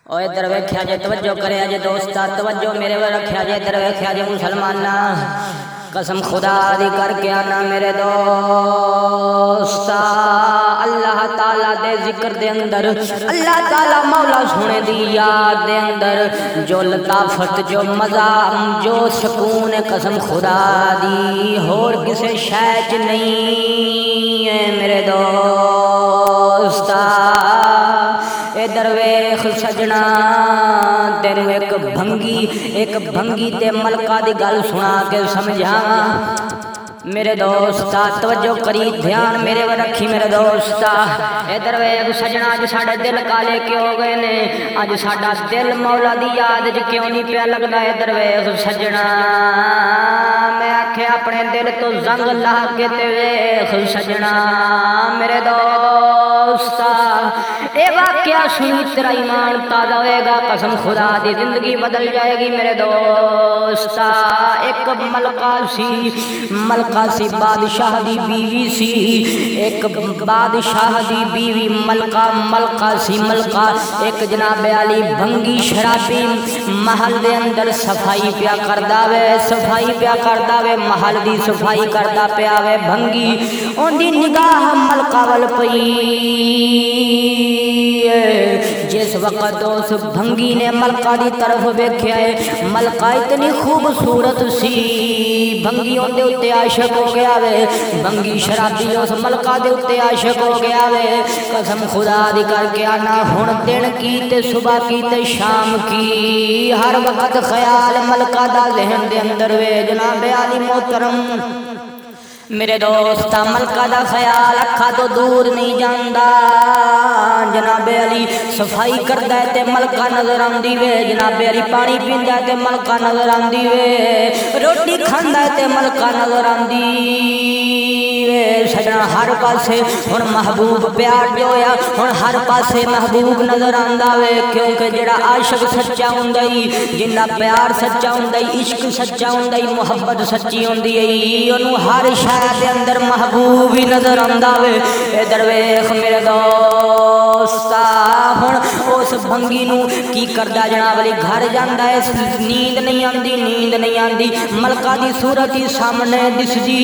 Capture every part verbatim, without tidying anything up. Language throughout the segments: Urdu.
او ادھر ویکھیا جے توجہ کریا جے دوستا توجہ میرے ول رکھیا جے ادھر ویکھیا جے مسلمانا قسم خدا دی کر کے آنا میرے دوستا اللہ تعالی دے ذکر دے اندر اللہ تعالی مولا سونے دی یاد دے اندر جو لطافت جو مزہ جو سکون قسم خدا دی اور کسے شے چ نہیں ہے میرے دوستا ادھر ویکھ سجنا تینوں ایک بھنگی ایک بھنگی تے ملکہ دی گل سنا کے سمجھاواں میرے دوستا توجہ کری دھیان میرے ول رکھی میرے دوستا ادھر ویکھ سجنا اج ساڈے دل کالے کیوں ہو گئے نے اج ساڈا دل مولا دی یاد وچ کیوں نہیں پیا لگدا ادھر ویکھ سجنا میں آکھیا اپنے دل تو زنگ لا کے تے ویکھ سجنا میرے دوستا اے واقعہ سنی تیرا ایمان تازہ ہوئے گا قسم خدا دی زندگی بدل جائے گی میرے دوستا ایک ملکہ سی ملکہ سی بادشاہ دی بیوی سی ایک بادشاہ دی بیوی ملکہ ملکہ سی ملکہ ایک جناب علی بھنگی شرابی محل دے اندر صفائی پیا کردا وے صفائی پیا کردا وے محل دی صفائی کردا پیا وے بھنگی اون دی نگاہ ملکہ ول پئی جس وقت اس بھنگی نے ملکہ دی طرف ویکھیا ہے ملکہ اتنی خوبصورت سی بھنگی اون دے اوتے عاشق ہو گیا وے بھنگی شرابی اس ملکہ دے اوتے عاشق ہو گیا وے قسم خدا دی کر کے آنا ہن دن کی تے صبح کی تے شام کی ہر وقت خیال ملکہ دا ذہن دے اندر وے جناب علی محترم میرے دوستا ملکہ دا خیال اکھا تو دور نہیں جاندا جناب علی صفائی کردا ہے تے ملکہ نظر آندی وے جناب علی پانی پیندا ہے تے ملکہ نظر آندی وے روٹی کھاندا ہے تے ملکہ نظر آندی وے سجنا ہر پاسے ہن محبوب پیار جو ہویا ہن ہر پاسے محبوب نظر آندا وے کیونکہ جڑا عاشق سچا ہوندا ای جنہ پیار سچا ہوندا ای عشق سچا ہوندا ای محبت سچی ہوندی ای اونوں ہر دے اندر محبوب ہی نظر آندا وے ادھر ویکھ میرے دوستا ہن اس بھنگی نو کی کردا جناب علی گھر جاندا ہے نیند نہیں آندی نیند نہیں آندی ملکہ دی صورت ہی سامنے دسدی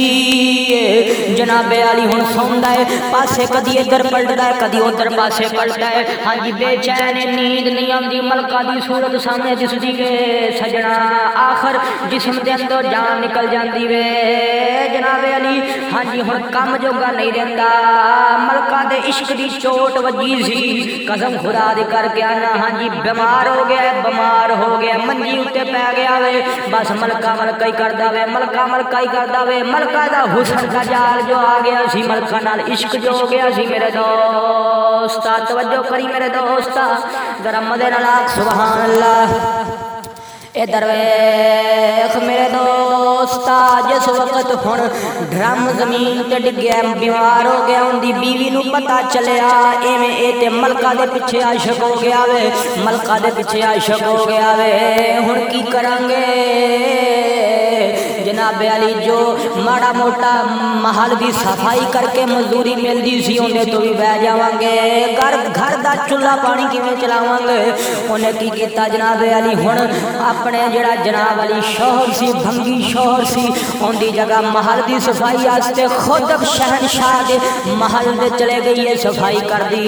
جناب علی ہن سوندا ہے پاسے کدی ادھر پلٹدا ہے کدی ادھر پاسے پلٹدا ہے ہاں جی بے چین نیند نہیں آندی ملکہ دی صورت سامنے دسدی کہ سجنا آخر جسم دے اندر جان نکل جاندی وے جناب علی ہاں جی ہن کم جوگا نہیں رہندا ملکہ دے عشق دی چوٹ وجی سی قسم خدا دی کر کے آنا ہاں جی بیمار ہو گیا بیمار ہو گیا منجی اتے پی گیا وے بس ملکہ ملکہ ہی کردا وے ملکہ ملکہ ہی کردا وے ملکہ دا حسن کا جال جو آ گیا سی ملکہ نال عشق جو ہو گیا سی میرے دوستا توجہ کری میرے دوستا ذرا مدے نال آکھ سبحان اللہ ادھر ویکھ میرے دوستا جس وقت ہن ڈرم زمین تے ڈگیا بیمار ہو گیا اون دی بیوی نو پتہ چلیا ایویں اے تے ملکہ دے پیچھے عاشق ہو گیا وے ملکہ دے پیچھے عاشق ہو گیا وے ہن کی کران گے جناب علی جو ماڑا موٹا محل دی صفائی کر کے مزدوری ملدی سی اونے تو بھی بہ جاواں گے گھر گھر دا چولہا پانی کیویں چلاواں گے اونے کی کیتا جناب علی ہن اپنے جڑا جناب علی شوہر سی بھنگی شوہر سی اون دی جگہ محل دی صفائی واسطے خود شہنشاہ دے محل دے چلے گئی ہے صفائی کر دی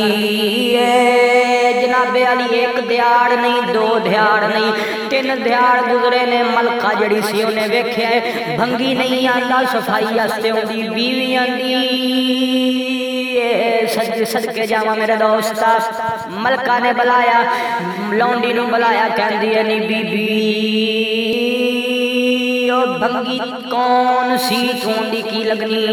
جناب علی ایک دیاڑ نہیں دو دیاڑ نہیں تین دیاڑ گزرے نے ملکہ جڑی سی اونے ویکھیا بھنگی نہیں آندا صفائی واسطے اودی بیوی آندی سج سج کے جاواں میرے دوستا ملکہ نے بلایا لونڈی نو بلایا کہندی ہے نی بی بی او بھنگی کون سی تھوندی کی لگنی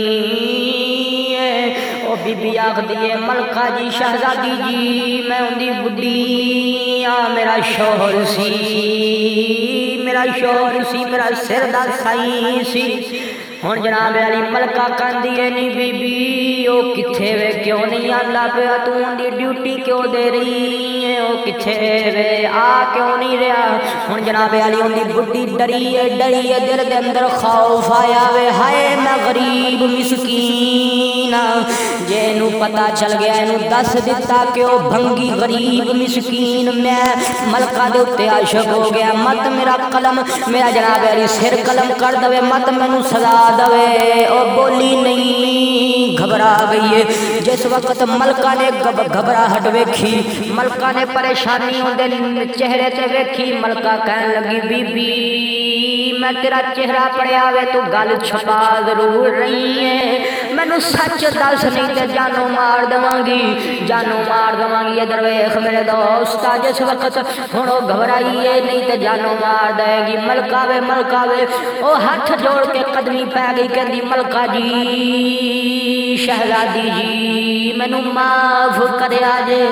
او بی بی آکھدی ہے ملکہ جی شہزادی جی میں اودی بڈھی ہاں میرا شوہر سی میرا شوہر سی میرا سر دا سائی سی ہن جناب علی ملکہ کہندی ہے نی بی بی او کتھے وے کیوں نہیں آندا پیا تو دی ڈیوٹی کیوں دے رہی ہے او کتھے وے آ کیوں نہیں رہیا ہن جناب علی اون دی بڈھی ڈری ہے ڈری ہے دل دے اندر خوف آیا وے ہائے میں غریب مسکین جے نو پتا چل گیا اینو دس دیتا کہ او بھنگی غریب مسکین میں ملکہ دے اتے عاشق ہو گیا مت میرا قلم میرا جناب علی سر قلم کر دوے مت مینو سزا دوے او بولی نہیں گھبرا گئی ہے جس وقت ملکہ نے گھبراہٹ ویکھی ملکہ نے پریشانی ہوندے چہرے تے ویکھی ملکہ کہن لگی بی بی میں تیرا چہرہ پڑیا وے تو گل چھپا ضرور رہی ہے مینو سچ دس نہیں تے جانو مار دواں گی جانو مار دواں گی ادھر ویکھ میرے دوست جس وقت ہن او گھبرائی ہے نہیں تے جانو مار دے گی ملکہ وے ملکہ وے او ہاتھ جوڑ کے قدمی پہ گئی کہندی ملکہ جی شہزادی جی مینو معاف کریا جے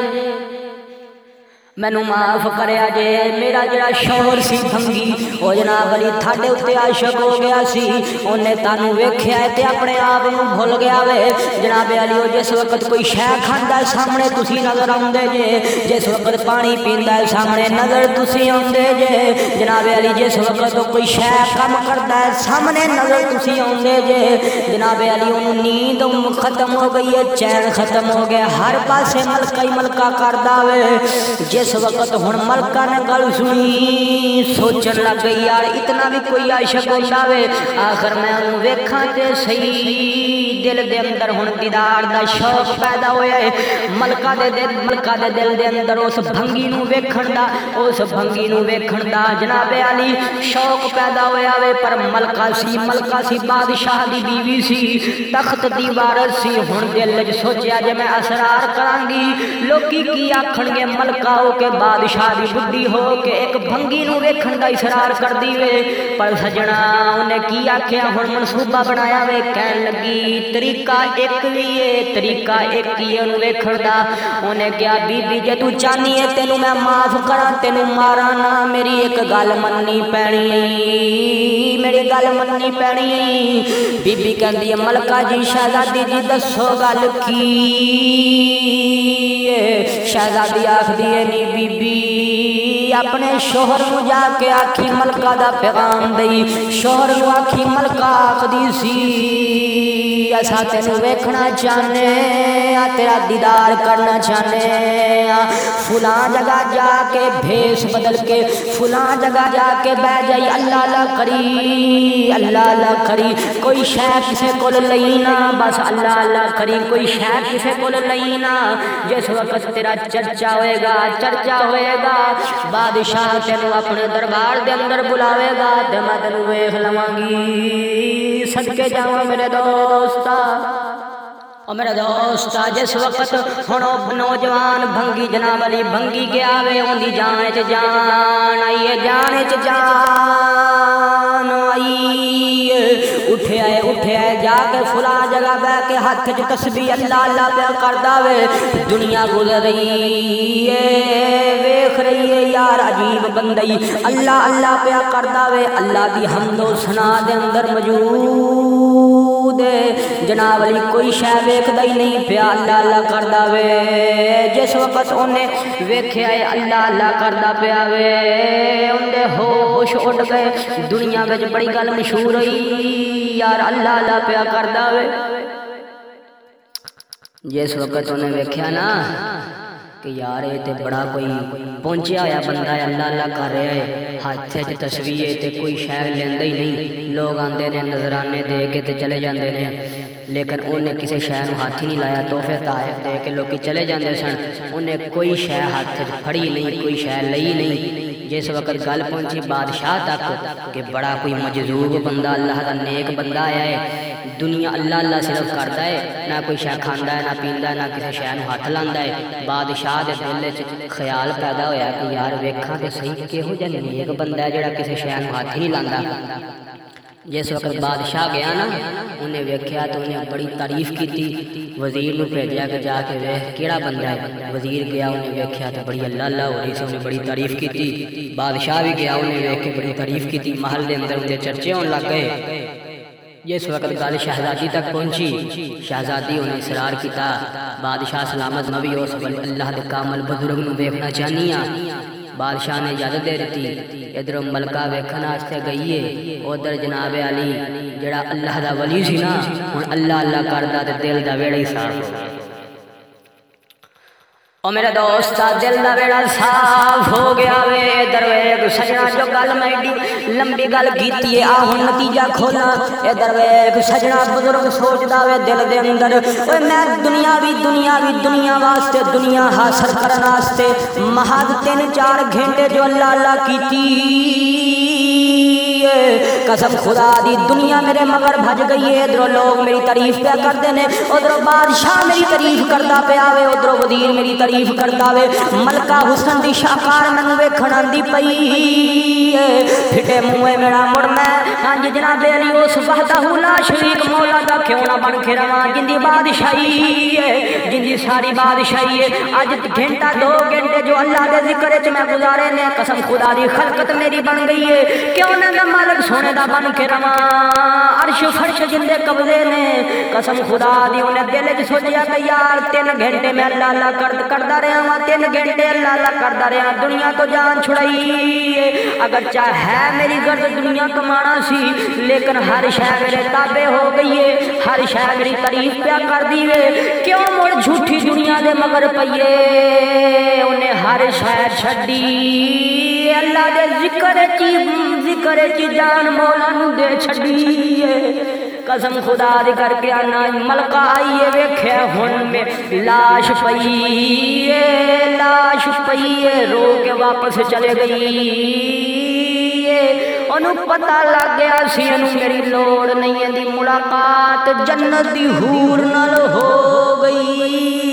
مینو معاف کریا جے میرا جڑا شوہر سی بھنگی او جناب علی تھاڈے اتے عاشق ہو گیا سی اونے تانوں ویکھیا تے اپنے آپ نوں بھول گیا وے جناب علی او جس وقت کوئی شے کھاندا ہے سامنے تسی نظر آوندے جے جس وقت پانی پیندا ہے سامنے نظر تسی آوندے جے جناب علی جس وقت کوئی شے کم کردا ہے سامنے نظر تسی آوندے جے جناب علی اونوں نیند ختم ہو گئی ہے چین ختم ہو گیا ہر پاسے ملکہ ہی ملکہ کردا وے جس اس وقت ہن ملکہ نے گل سنی سوچن لگ گئی یار اتنا بھی کوئی عاشق ہوندا وے آخر میں اونوں ویکھاں تے صحیح دل دے اندر ہن دیدار دا شوق پیدا ہویا ہے ملکہ دے دل ملکہ دے دل دے اندر اس بھنگی نوں ویکھن دا اس بھنگی نوں ویکھن دا جناب علی شوق پیدا ہویا وے پر ملکہ سی ملکہ سی بادشاہ دی بیوی سی تخت دی وارث سی ہن دل وچ سوچیا جے میں اسرار کراں گی لوکی کی آکھن گے ملکہ کہ بادشاہ دی بڈھی ہو کہ ایک بھنگی نو ویکھن دا اصرار کر دی وے پر سجنا انہیں کی آکھیا ہن منصوبہ بنایا وے کہن لگی طریقہ ایک وی ہے طریقہ ایک ہی ہے انہوں ویکھن دا انہیں کیا بی بی جے تو چاہنی ہے تینوں میں معاف کراں تینوں ماراں نہ میری ایک گل مننی پینی میری گل مننی پینی بی بی کہندی ہے ملکہ جی شہزادی جی دسو گل کی شہزادی آکھدی ہے نی بی بی اپنے شوہر نو جا کے آکھی ملکہ دا پیغام دئی شوہر نو آکھی ملکہ آکھدی سی اسا تینوں ویکھنا چاہنے تیرا دیدار کرنا چاہنے فلاں جگہ جا کے بھیس بدل کے فلاں جگہ جا کے بہ جائی اللہ اللہ کری اللہ اللہ کری کوئی شے کسے کول لئی نہ بس اللہ اللہ کری کوئی شے کسے کول لئی نہ جس وقت تیرا چرچا ہوئے گا چرچا ہوئے گا بادشاہ تینوں اپنے دربار دے اندر بلاوے گا تے میں تینوں ویکھ لواں گی صدقے جاواں میرے دوستا او میرے دوستا جس وقت ہن نوجوان بھنگی جناب علی بھنگی گیا وے اون دی جان وچ جان آئی ہے جان وچ جان آئی اٹھیا ہے اٹھیا ہے جا کے فلاں جگہ بیٹھ کے ہاتھ وچ تسبیح اللہ اللہ پیا کردا وے دنیا گزر رہی ہے ویکھ رہی ہے یار عجیب بندئی اللہ اللہ پیا کردا وے اللہ دی حمد و ثنا دے اندر موجود ہے جناب علی کوئی شے ویکھدا ہی نہیں پیا اللہ اللہ کردا وے جس وقت اونے ویکھیا ہے اللہ اللہ کردا پیا وے اندے ہوش اڑ گئے دنیا وچ بڑی گل مشہور ہوئی یار اللہ اللہ پیا کردا وے جس وقت انہیں ویکھیا نا کہ یار یہ تے بڑا کوئی پہنچیا ہوا بندہ ہے اللہ اللہ کر رہا ہے ہاتھ وچ تسبیح ہے تے کوئی شے لیندا ہی نہیں لوگ آندے نے نظرانے دے کے تے چلے جاندے نے لیکن انہیں کسی شے نوں ہاتھ ہی نہیں لایا تحفے تحائف دے کے لوگ چلے جاندے سن انہیں کوئی شے ہاتھ وچ پھڑی نہیں کوئی شے لئی نہیں جس وقت گل پہنچی بادشاہ تک کہ بڑا کوئی مجذوب بندہ اللہ کا نیک بندہ آیا ہے دنیا اللہ اللہ صرف کرتا ہے نہ کوئی شے کھاندا ہے نہ پیندا ہے نہ کسی شے نوں ہاتھ لاندا ہے بادشاہ دے دل وچ خیال پیدا ہویا کہ یار ویکھاں تے صحیح کہو جہا نیک بندہ ہے جڑا کسی شے نوں ہاتھ ہی نہیں لاندا جس وقت بادشاہ گیا نا انہیں ویکھیا تو انہیں بڑی تعریف کی وزیر نو بھیجیا کہ جا کے ویکھ کیڑا بندہ ہے وزیر گیا انہیں ویکھیا تو بڑی اللہ اللہ ہو رہی سی انہیں بڑی تعریف کی بادشاہ بھی گیا انہیں ویکھ کے بڑی تعریف کی محل دے اندر انہیں چرچے ہون لگ گئے جس وقت گل شہزادی تک پہنچی شہزادی انہیں اصرار کیتا بادشاہ سلامت نبی اس اللہ دے کامل بزرگ نو ویکھنا چاہنی ہاں بادشاہ نے اجازت دے دیتی ادھر ملکہ ویکھن واسطے گئی ہے ادھر جناب علی جڑا اللہ دا ولی سی نا ہن اللہ اللہ کردا تے دل دا ویڑا ہی صاف ہو گیا او میرے دوست دل دا ویڑا صاف ہو گیا وے ادھر ویکھ سجنا جو گل میں ایڈی لمبی گل کیتی ہے آ ہن نتیجہ کھولا ادھر ویکھ سجنا بزرگ سوچدا وے دل دے اندر اوے میں دنیا وی دنیا وی دنیا واسطے دنیا حاصل کرن واسطے محض تین چار گھنٹے جو اللہ اللہ کیتی قسم خدا دی دنیا میرے مگر بھج گئی ہے ادھر لوگ میری تعریف پیا کرتے ہیں ادھر بادشاہ میری تعریف کرتا پیا وے ادھر وزیر میری تعریف کرتا وے ملکہ حسن دی شاہکار مینوں ویکھن آندی پئی پھٹے منہ میرا مڑ میں ہاں جی جناب علی اس وحدہ لا شریک مولا دا کیوں نہ بن کے رواں جن دی بادشاہی ہے جن دی ساری بادشاہی ہے اج گھنٹہ دو گھنٹے جو اللہ دے ذکر وچ میں گزارے نے قسم خدا دی خلقت میری بن گئی ہے کیوں نہ میں مالک سونے دا بن کے رواں عرش فرش جن دے قبضے نے قسم خدا دی انہیں دل وچ سوچیا کہ یار تین گھنٹے میں اللہ اللہ کر کردا رہا ہاں تین گھنٹے اللہ اللہ کردا رہا دنیا تو جان چھڑائی اگر چاہے ہے میری غرض دنیا کمانا سی لیکن ہر شے میرے تابع ہو گئی ہے ہر شے میری تعریف پیا کر دی وے کیوں مڑ جھوٹی دنیا دے مگر پئیے انہیں ہر شے چھڈی اللہ دے ذکر چی ذکر چی جان مولا نو دے چھڈی قسم خدا دی کر کے آنا ملکہ آئیے ویکھے ہن میں لاش پئی لاش پئی رو کے واپس چلے گئی انہوں پتہ لگ گیا سی انہوں میری لوڑ نہیں ہے دی ملاقات جنت دی حور نال ہو گئی